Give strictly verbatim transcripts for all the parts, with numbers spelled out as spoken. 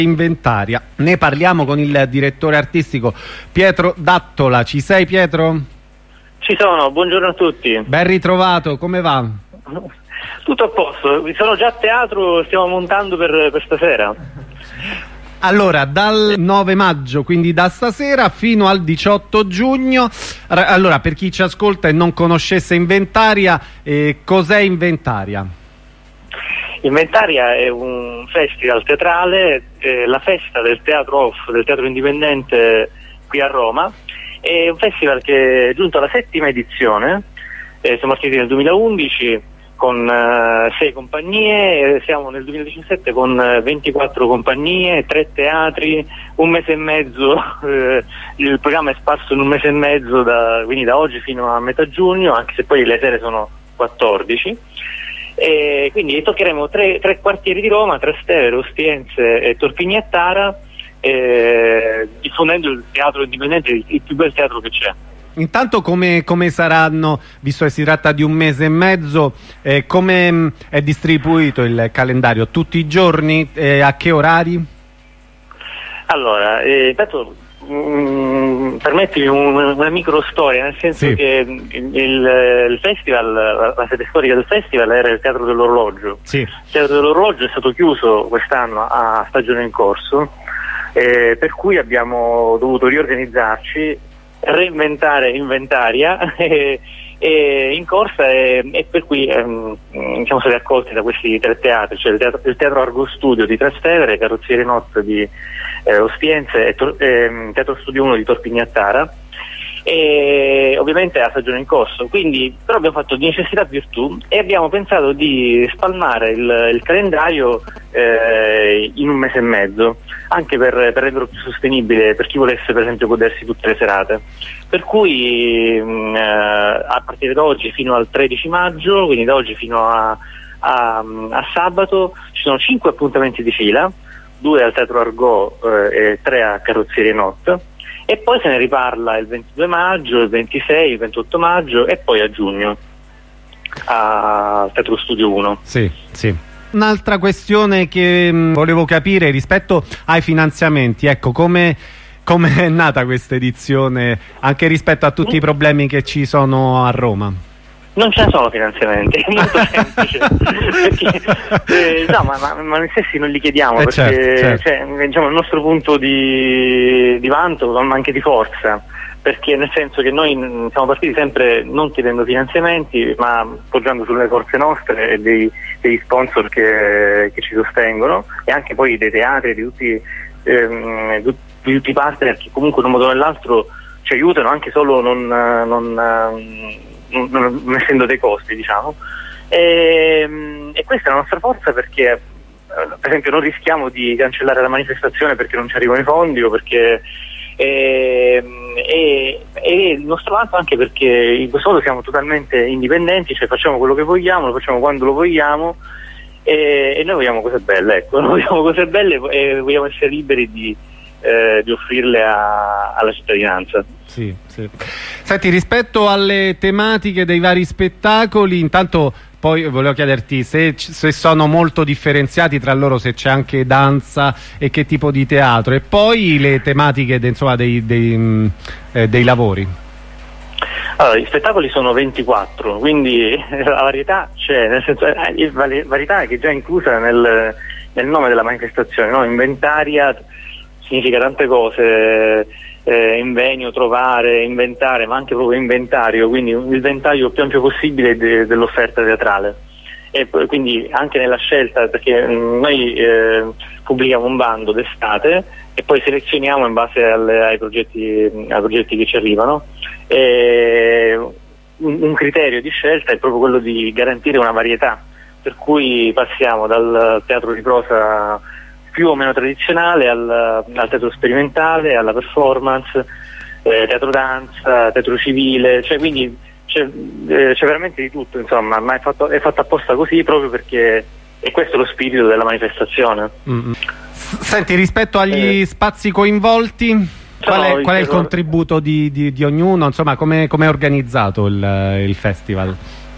Inventaria. Ne parliamo con il direttore artistico Pietro D'Attola. Ci sei, Pietro? Ci sono, buongiorno a tutti. Ben ritrovato, come va? Tutto a posto, sono già a teatro, stiamo montando per, per stasera. Allora, dal nove maggio, quindi da stasera, fino al diciotto giugno. Allora, per chi ci ascolta e non conoscesse Inventaria, eh, cos'è Inventaria? Inventaria è un festival teatrale, eh, la festa del teatro off, del teatro indipendente qui a Roma. È un festival che è giunto alla settima edizione, eh, siamo partiti nel duemilaundici con eh, sei compagnie, e siamo nel duemiladiciassette con eh, ventiquattro compagnie, tre teatri, un mese e mezzo, eh, il programma è sparso in un mese e mezzo, da, quindi da oggi fino a metà giugno, anche se poi le sere sono quattordici. E quindi toccheremo tre, tre quartieri di Roma, Trastevere, Ostiense e Torpignattara, eh, diffondendo il teatro indipendente, il, il più bel teatro che c'è. Intanto come, come saranno, visto che si tratta di un mese e mezzo, eh, come mh, è distribuito il calendario? Tutti i giorni? Eh, a che orari? Allora, eh, intanto Mm, permettimi un, una micro storia, nel senso sì. che il, il, il festival, la, la sede storica del festival era il Teatro dell'Orologio. Sì. Il Teatro dell'Orologio è stato chiuso quest'anno a stagione in corso, eh, per cui abbiamo dovuto riorganizzarci, reinventare Inventaria e, e in corsa e, e per cui ehm, siamo stati accolti da questi tre teatri, cioè il teatro, il teatro Argo Studio di Trastevere, Carrozzerie Notte di eh, Ostiense e tor- ehm, Teatro Studio uno di Torpignattara, e ovviamente a stagione in corso, quindi però abbiamo fatto di necessità virtù e abbiamo pensato di spalmare il, il calendario eh, in un mese e mezzo, anche per, per renderlo più sostenibile per chi volesse per esempio godersi tutte le serate, per cui mh, a partire da oggi fino al tredici maggio, quindi da oggi fino a, a, a sabato, ci sono cinque appuntamenti di fila, due al Teatro Argo eh, e tre a Carrozzerie Notte. E poi se ne riparla il ventidue maggio, il ventisei, il ventotto maggio e poi a giugno al Teatro Studio uno. Sì, sì. Un'altra questione che mh, volevo capire rispetto ai finanziamenti, ecco, come come è nata questa edizione anche rispetto a tutti mm. i problemi che ci sono a Roma? Non ce ne sono finanziamenti, è molto semplice, perché, eh, no, ma, ma, ma noi stessi non li chiediamo, eh perché certo, certo. Cioè, diciamo, il nostro punto di, di vanto, ma anche di forza, perché nel senso che noi siamo partiti sempre non chiedendo finanziamenti, ma poggiando sulle forze nostre e dei, degli sponsor che, che ci sostengono, e anche poi dei teatri, di tutti, ehm, di tutti i partner che comunque in un modo o nell'altro ci aiutano, anche solo non... non Non, non essendo dei costi, diciamo, e, e questa è la nostra forza, perché eh, per esempio non rischiamo di cancellare la manifestazione perché non ci arrivano i fondi o perché e, e, e il nostro vanto anche perché in questo modo siamo totalmente indipendenti, cioè facciamo quello che vogliamo, lo facciamo quando lo vogliamo e, e noi vogliamo cose belle, ecco, noi vogliamo cose belle e vogliamo essere liberi di Eh, di offrirle a, alla cittadinanza. Sì, sì. Senti, rispetto alle tematiche dei vari spettacoli, intanto poi volevo chiederti se, se sono molto differenziati tra loro, se c'è anche danza e che tipo di teatro, e poi le tematiche de, insomma, dei, dei, mh, eh, dei lavori. Allora, gli spettacoli sono ventiquattro, quindi la varietà c'è, nel senso, eh, la varietà che è già inclusa nel, nel nome della manifestazione, no? Inventaria significa tante cose, eh, invenio, trovare, inventare, ma anche proprio inventario, quindi il ventaglio più ampio possibile de, dell'offerta teatrale. E poi, quindi anche nella scelta, perché mh, noi eh, pubblichiamo un bando d'estate e poi selezioniamo in base alle, ai, progetti, ai progetti che ci arrivano, e un, un criterio di scelta è proprio quello di garantire una varietà, per cui passiamo dal teatro di prosa più o meno tradizionale al, al teatro sperimentale, alla performance, eh, teatro danza, teatro civile, cioè quindi c'è, eh, c'è veramente di tutto, insomma, ma è fatto, è fatto apposta così proprio perché è questo lo spirito della manifestazione. Mm-hmm. Senti, rispetto agli eh. spazi coinvolti, qual è, qual è il contributo di, di, di ognuno, insomma, come è organizzato il, il festival?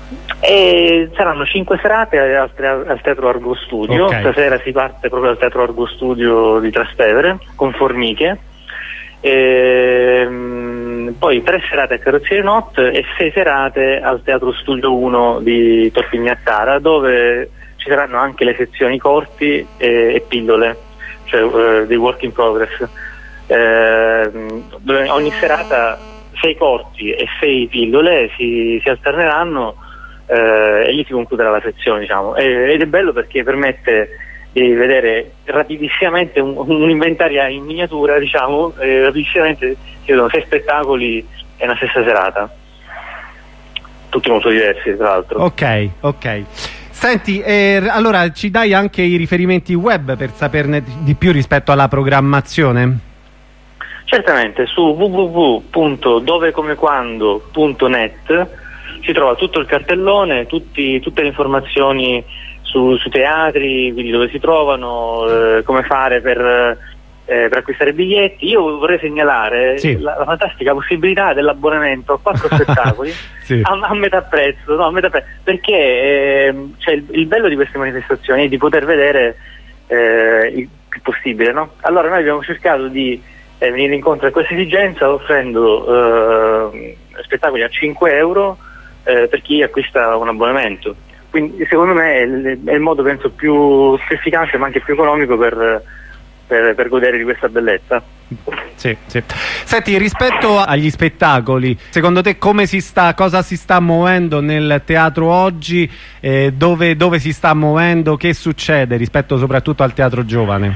E saranno cinque serate al, al Teatro Argo Studio. Okay. Stasera si parte proprio al Teatro Argo Studio di Trastevere con Formiche, e, mh, poi tre serate a Carrozzeria Not e sei serate al Teatro Studio uno di Torpignattara, dove ci saranno anche le sezioni corti e, e pillole, cioè uh, dei work in progress, eh, dove ogni serata sei corti e sei pillole si, si alterneranno. Eh, e lì si concluderà la sezione, diciamo, e, ed è bello perché permette di vedere rapidissimamente un, un inventario in miniatura, diciamo, e rapidissimamente si vedono sei spettacoli nella stessa serata, tutti molto diversi tra l'altro. Ok, ok. Senti, eh, allora ci dai anche i riferimenti web per saperne di più rispetto alla programmazione? Certamente, su w w w punto dovecomequando punto net si trova tutto il cartellone, tutti, tutte le informazioni su, su teatri, quindi dove si trovano, eh, come fare per, eh, per acquistare biglietti. Io vorrei segnalare sì. la, la fantastica possibilità dell'abbonamento a quattro spettacoli sì. a, a metà prezzo, no, a metà prezzo, perché eh, cioè il, il bello di queste manifestazioni è di poter vedere eh, il più possibile, no? Allora noi abbiamo cercato di eh, venire incontro a questa esigenza offrendo eh, spettacoli a cinque euro Eh, per chi acquista un abbonamento. Quindi secondo me è il, è il modo, penso, più, più efficace ma anche più economico per, per, per godere di questa bellezza. Sì, sì. Senti, rispetto agli spettacoli, secondo te come si sta, cosa si sta muovendo nel teatro oggi, eh, dove, dove si sta muovendo, che succede rispetto soprattutto al teatro giovane?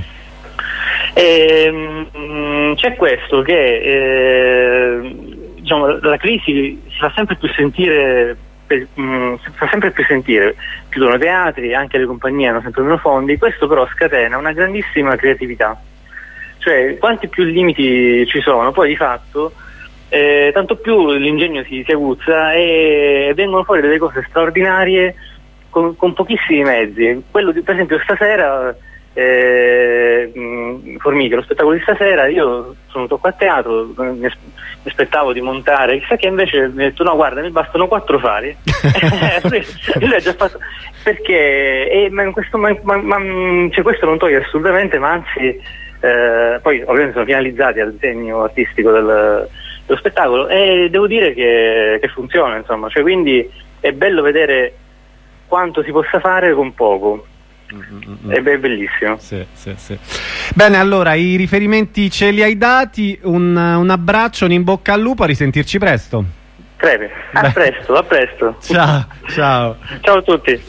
Ehm, c'è questo che eh, diciamo, la crisi si fa sempre più sentire, per, mh, si fa sempre più sentire, chiudono teatri, anche le compagnie hanno sempre meno fondi, questo però scatena una grandissima creatività, cioè quanti più limiti ci sono, poi di fatto eh, tanto più l'ingegno si, si aguzza e vengono fuori delle cose straordinarie con, con pochissimi mezzi. Quello di, per esempio stasera Eh, mh, Formiche, lo spettacolo di stasera, io sono venuto qua a teatro, mi, mi aspettavo di montare, chissà che invece mi ha detto no guarda mi bastano quattro fari. Lui ha già fatto, perché e, ma questo, ma, ma, ma, cioè, questo non toglie assolutamente, ma anzi eh, poi ovviamente sono finalizzati al disegno artistico del, dello spettacolo e devo dire che, che funziona, insomma, cioè, quindi è bello vedere quanto si possa fare con poco. Mm-hmm. È bellissimo. Sì, sì, sì. Bene, allora i riferimenti ce li hai dati, un, un abbraccio, un in bocca al lupo, a risentirci presto. Crepi. A Beh. presto, a presto. Ciao, ciao. Ciao a tutti.